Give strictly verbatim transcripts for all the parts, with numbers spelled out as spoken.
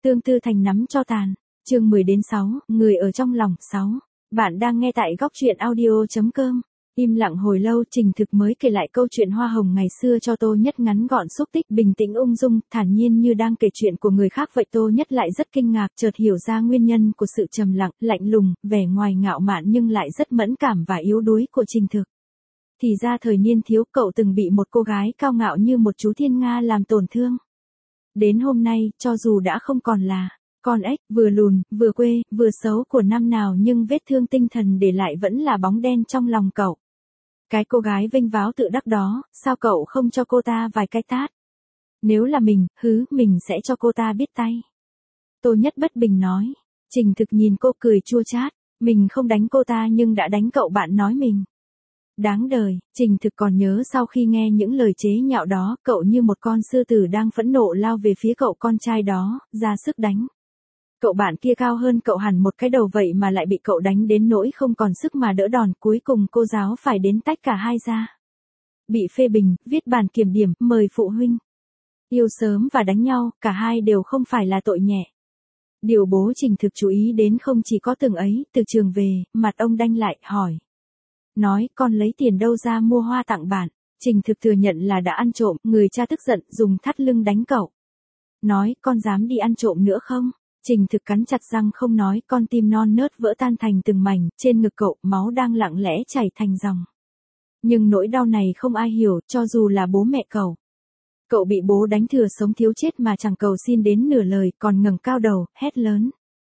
Tương Tư thành nắm cho tàn. Chương mười đến sáu, người ở trong lòng. sáu. Bạn đang nghe tại góc truyện audio chấm com. Im lặng hồi lâu, Trình Thực mới kể lại câu chuyện hoa hồng ngày xưa cho Tô Nhất ngắn gọn xúc tích, bình tĩnh ung dung, thản nhiên như đang kể chuyện của người khác vậy. Tô Nhất lại rất kinh ngạc, chợt hiểu ra nguyên nhân của sự trầm lặng, lạnh lùng, vẻ ngoài ngạo mạn nhưng lại rất mẫn cảm và yếu đuối của Trình Thực. Thì ra thời niên thiếu cậu từng bị một cô gái cao ngạo như một chú thiên nga làm tổn thương. Đến hôm nay, cho dù đã không còn là con ếch, vừa lùn, vừa quê, vừa xấu của năm nào nhưng vết thương tinh thần để lại vẫn là bóng đen trong lòng cậu. Cái cô gái vênh váo tự đắc đó, sao cậu không cho cô ta vài cái tát? Nếu là mình, hứ, mình sẽ cho cô ta biết tay. Tô Nhất bất bình nói. Trình Thực nhìn cô cười chua chát. Mình không đánh cô ta nhưng đã đánh cậu bạn nói mình. Đáng đời. Trình Thực còn nhớ sau khi nghe những lời chế nhạo đó, cậu như một con sư tử đang phẫn nộ lao về phía cậu con trai đó, ra sức đánh. Cậu bạn kia cao hơn cậu hẳn một cái đầu vậy mà lại bị cậu đánh đến nỗi không còn sức mà đỡ đòn, cuối cùng cô giáo phải đến tách cả hai ra. Bị phê bình, viết bản kiểm điểm, mời phụ huynh. Yêu sớm và đánh nhau, cả hai đều không phải là tội nhẹ. Điều bố Trình Thực chú ý đến không chỉ có từng ấy, từ trường về, mặt ông đanh lại, hỏi. Nói, con lấy tiền đâu ra mua hoa tặng bạn? Trình Thực thừa nhận là đã ăn trộm, người cha tức giận, dùng thắt lưng đánh cậu. Nói, con dám đi ăn trộm nữa không? Trình Thực cắn chặt răng không nói, con tim non nớt vỡ tan thành từng mảnh, trên ngực cậu, máu đang lặng lẽ chảy thành dòng. Nhưng nỗi đau này không ai hiểu, cho dù là bố mẹ cậu. Cậu bị bố đánh thừa sống thiếu chết mà chẳng cầu xin đến nửa lời, còn ngẩng cao đầu, hét lớn.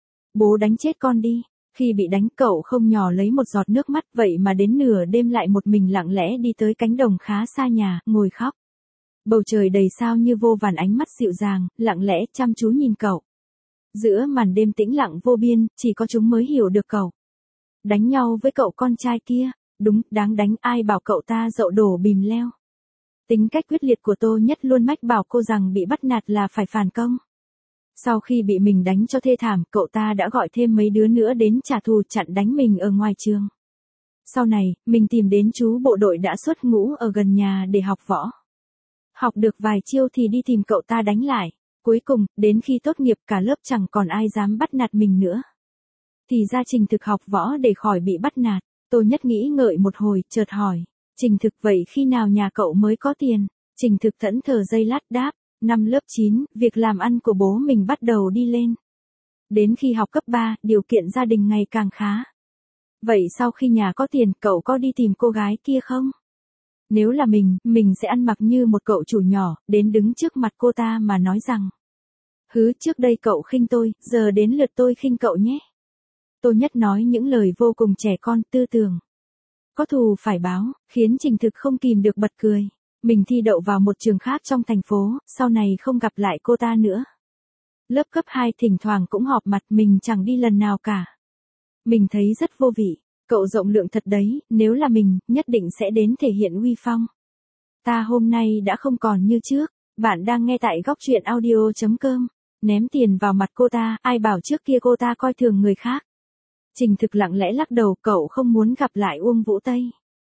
Bố đánh chết con đi. Khi bị đánh cậu không nhỏ lấy một giọt nước mắt, vậy mà đến nửa đêm lại một mình lặng lẽ đi tới cánh đồng khá xa nhà, ngồi khóc. Bầu trời đầy sao như vô vàn ánh mắt dịu dàng, lặng lẽ chăm chú nhìn cậu. Giữa màn đêm tĩnh lặng vô biên, chỉ có chúng mới hiểu được cậu. Đánh nhau với cậu con trai kia, đúng, đáng đánh, ai bảo cậu ta dậu đổ bìm leo. Tính cách quyết liệt của Tô Nhất luôn mách bảo cô rằng bị bắt nạt là phải phản công. Sau khi bị mình đánh cho thê thảm, cậu ta đã gọi thêm mấy đứa nữa đến trả thù chặn đánh mình ở ngoài trường. Sau này, mình tìm đến chú bộ đội đã xuất ngũ ở gần nhà để học võ. Học được vài chiêu thì đi tìm cậu ta đánh lại. Cuối cùng, đến khi tốt nghiệp cả lớp chẳng còn ai dám bắt nạt mình nữa. Thì ra Trình Thực học võ để khỏi bị bắt nạt. Tô Nhất nghĩ ngợi một hồi, chợt hỏi. Trình Thực, vậy khi nào nhà cậu mới có tiền? Trình Thực thẫn thờ giây lát đáp. Năm lớp chín, việc làm ăn của bố mình bắt đầu đi lên. Đến khi học cấp ba, điều kiện gia đình ngày càng khá. Vậy sau khi nhà có tiền, cậu có đi tìm cô gái kia không? Nếu là mình, mình sẽ ăn mặc như một cậu chủ nhỏ, đến đứng trước mặt cô ta mà nói rằng. Hứ, trước đây cậu khinh tôi, giờ đến lượt tôi khinh cậu nhé. Tô Nhất nói những lời vô cùng trẻ con, tư tưởng. Có thù phải báo, khiến Trình Thực không kìm được bật cười. Mình thi đậu vào một trường khác trong thành phố, sau này không gặp lại cô ta nữa. Lớp cấp hai thỉnh thoảng cũng họp mặt, mình chẳng đi lần nào cả. Mình thấy rất vô vị, cậu rộng lượng thật đấy, nếu là mình, nhất định sẽ đến thể hiện uy phong. Ta hôm nay đã không còn như trước, bạn đang nghe tại góc truyện audio chấm com. Ném tiền vào mặt cô ta, ai bảo trước kia cô ta coi thường người khác. Trình Thực lặng lẽ lắc đầu, cậu không muốn gặp lại Uông Vũ Tây.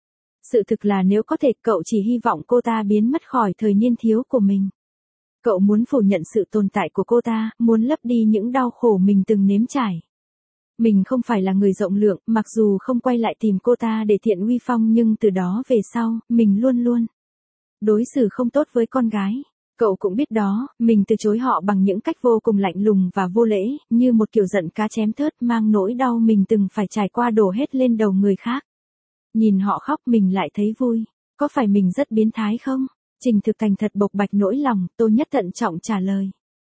Sự thực là nếu có thể, cậu chỉ hy vọng cô ta biến mất khỏi thời niên thiếu của mình. Cậu muốn phủ nhận sự tồn tại của cô ta, muốn lấp đi những đau khổ mình từng nếm trải. Mình không phải là người rộng lượng, mặc dù không quay lại tìm cô ta để thiện uy phong nhưng từ đó về sau, mình luôn luôn đối xử không tốt với con gái. Cậu cũng biết đó, mình từ chối họ bằng những cách vô cùng lạnh lùng và vô lễ, như một kiểu giận cá chém thớt mang nỗi đau mình từng phải trải qua đổ hết lên đầu người khác. Nhìn họ khóc mình lại thấy vui. Có phải mình rất biến thái không? Trình Thực thành thật bộc bạch nỗi lòng, Tô Nhất thận trọng trả lời.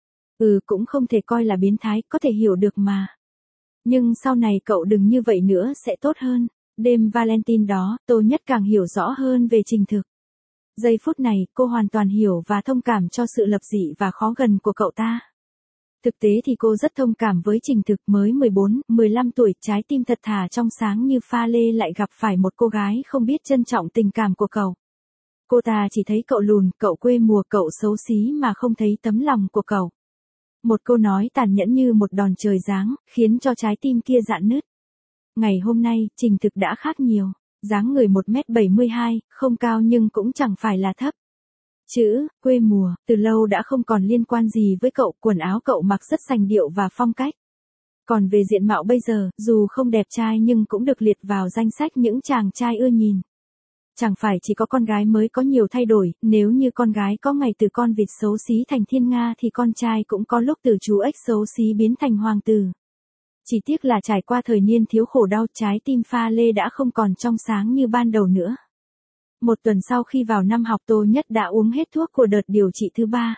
Ừ, cũng không thể coi là biến thái, có thể hiểu được mà. Nhưng sau này cậu đừng như vậy nữa sẽ tốt hơn. Đêm Valentine đó, Tô Nhất càng hiểu rõ hơn về Trình Thực. Giây phút này, cô hoàn toàn hiểu và thông cảm cho sự lập dị và khó gần của cậu ta. Thực tế thì cô rất thông cảm với Trình Thực, mới mười bốn, mười lăm tuổi, trái tim thật thà trong sáng như pha lê lại gặp phải một cô gái không biết trân trọng tình cảm của cậu. Cô ta chỉ thấy cậu lùn, cậu quê mùa, cậu xấu xí mà không thấy tấm lòng của cậu. Một câu nói tàn nhẫn như một đòn trời giáng, khiến cho trái tim kia rạn nứt. Ngày hôm nay, Trình Thực đã khác nhiều. Dáng người một mét bảy mươi hai, không cao nhưng cũng chẳng phải là thấp. Chữ, quê mùa, từ lâu đã không còn liên quan gì với cậu, quần áo cậu mặc rất sành điệu và phong cách. Còn về diện mạo bây giờ, dù không đẹp trai nhưng cũng được liệt vào danh sách những chàng trai ưa nhìn. Chẳng phải chỉ có con gái mới có nhiều thay đổi, nếu như con gái có ngày từ con vịt xấu xí thành thiên nga thì con trai cũng có lúc từ chú ếch xấu xí biến thành hoàng tử. Chỉ tiếc là trải qua thời niên thiếu khổ đau, trái tim pha lê đã không còn trong sáng như ban đầu nữa. Một tuần sau khi vào năm học, Tô Nhất đã uống hết thuốc của đợt điều trị thứ ba.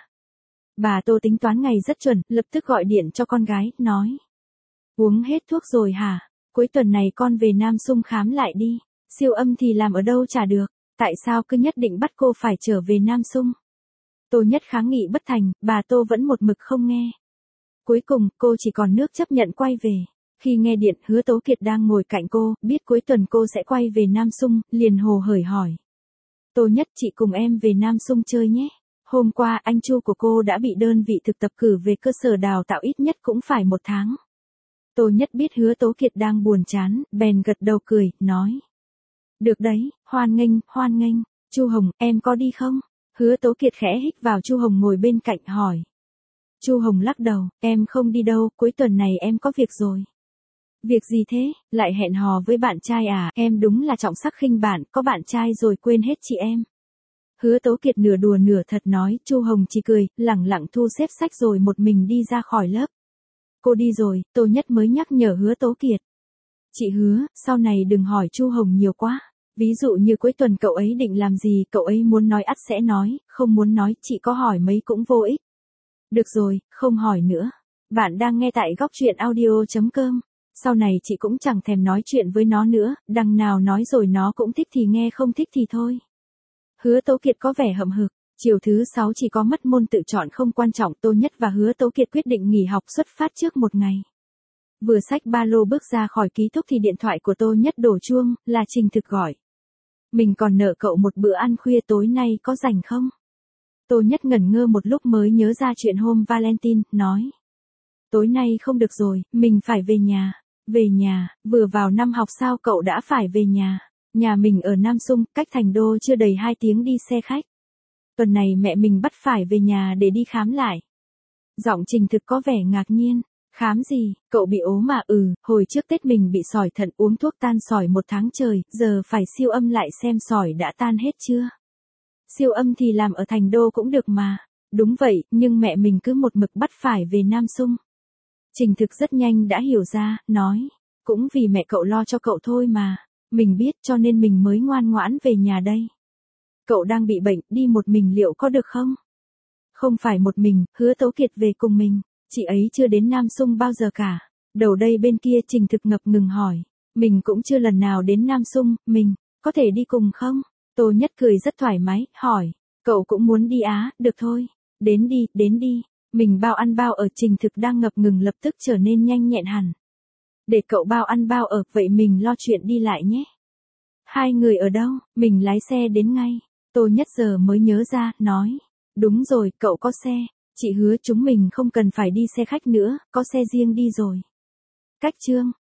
Bà Tô tính toán ngày rất chuẩn, lập tức gọi điện cho con gái, nói. Uống hết thuốc rồi hả? Cuối tuần này con về Nam Xung khám lại đi. Siêu âm thì làm ở đâu chả được, tại sao cứ nhất định bắt cô phải trở về Nam Xung? Tô Nhất kháng nghị bất thành, bà Tô vẫn một mực không nghe. Cuối cùng, cô chỉ còn nước chấp nhận quay về. Khi nghe điện, Hứa Tố Kiệt đang ngồi cạnh cô, biết cuối tuần cô sẽ quay về Nam Xung, liền hồ hởi hỏi. Tô Nhất, chị cùng em về Nam Xung chơi nhé. Hôm qua, anh Chu của cô đã bị đơn vị thực tập cử về cơ sở đào tạo ít nhất cũng phải một tháng. Tô Nhất biết Hứa Tố Kiệt đang buồn chán, bèn gật đầu cười, nói. Được đấy, hoan nghênh, hoan nghênh. Chu Hồng, em có đi không? Hứa Tố Kiệt khẽ hít vào Chu Hồng ngồi bên cạnh hỏi. Chu Hồng lắc đầu, em không đi đâu, cuối tuần này em có việc rồi. Việc gì thế, lại hẹn hò với bạn trai à? Em đúng là trọng sắc khinh bạn, có bạn trai rồi quên hết chị em. Hứa Tố Kiệt nửa đùa nửa thật nói, Chu Hồng chỉ cười, lẳng lặng thu xếp sách rồi một mình đi ra khỏi lớp. Cô đi rồi, Tô Nhất mới nhắc nhở Hứa Tố Kiệt. Chị Hứa, sau này đừng hỏi Chu Hồng nhiều quá. Ví dụ như cuối tuần cậu ấy định làm gì, cậu ấy muốn nói ắt sẽ nói, không muốn nói, chị có hỏi mấy cũng vô ích. Được rồi, không hỏi nữa. Bạn đang nghe tại góc truyện audio chấm com. Sau này chị cũng chẳng thèm nói chuyện với nó nữa, đằng nào nói rồi nó cũng thích thì nghe, không thích thì thôi. Hứa Tố Kiệt có vẻ hậm hực. Chiều thứ sáu chỉ có mất môn tự chọn không quan trọng, Tô Nhất và Hứa Tố Kiệt quyết định nghỉ học xuất phát trước một ngày. Vừa xách ba lô bước ra khỏi ký túc thì điện thoại của Tô Nhất đổ chuông, là Trình Thực gọi. Mình còn nợ cậu một bữa ăn khuya, tối nay có rảnh không? Tô Nhất ngẩn ngơ một lúc mới nhớ ra chuyện hôm Valentine, nói. Tối nay không được rồi, mình phải về nhà. Về nhà, vừa vào năm học sao cậu đã phải về nhà? Nhà mình ở Nam Xung, cách thành đô chưa đầy hai tiếng đi xe khách. Tuần này mẹ mình bắt phải về nhà để đi khám lại. Giọng Trình Thực có vẻ ngạc nhiên. Khám gì, cậu bị ốm mà? Ừ, hồi trước Tết mình bị sỏi thận, uống thuốc tan sỏi một tháng trời, giờ phải siêu âm lại xem sỏi đã tan hết chưa. Siêu âm thì làm ở thành đô cũng được mà. Đúng vậy, nhưng mẹ mình cứ một mực bắt phải về Nam Xung. Trình Thực rất nhanh đã hiểu ra, nói. Cũng vì mẹ cậu lo cho cậu thôi mà. Mình biết cho nên mình mới ngoan ngoãn về nhà đây. Cậu đang bị bệnh, đi một mình liệu có được không? Không phải một mình, Hứa Tố Kiệt về cùng mình. Chị ấy chưa đến Nam Xung bao giờ cả. Đầu đây bên kia Trình Thực ngập ngừng hỏi. Mình cũng chưa lần nào đến Nam Xung, mình, có thể đi cùng không? Tô Nhất cười rất thoải mái, hỏi. Cậu cũng muốn đi á, được thôi. Đến đi, đến đi. Mình bao ăn bao ở. Trình Thực đang ngập ngừng lập tức trở nên nhanh nhẹn hẳn. Để cậu bao ăn bao ở, vậy mình lo chuyện đi lại nhé. Hai người ở đâu, mình lái xe đến ngay. Tô Nhất giờ mới nhớ ra, nói. Đúng rồi, cậu có xe. Chị Hứa chúng mình không cần phải đi xe khách nữa, có xe riêng đi rồi. Cách chương.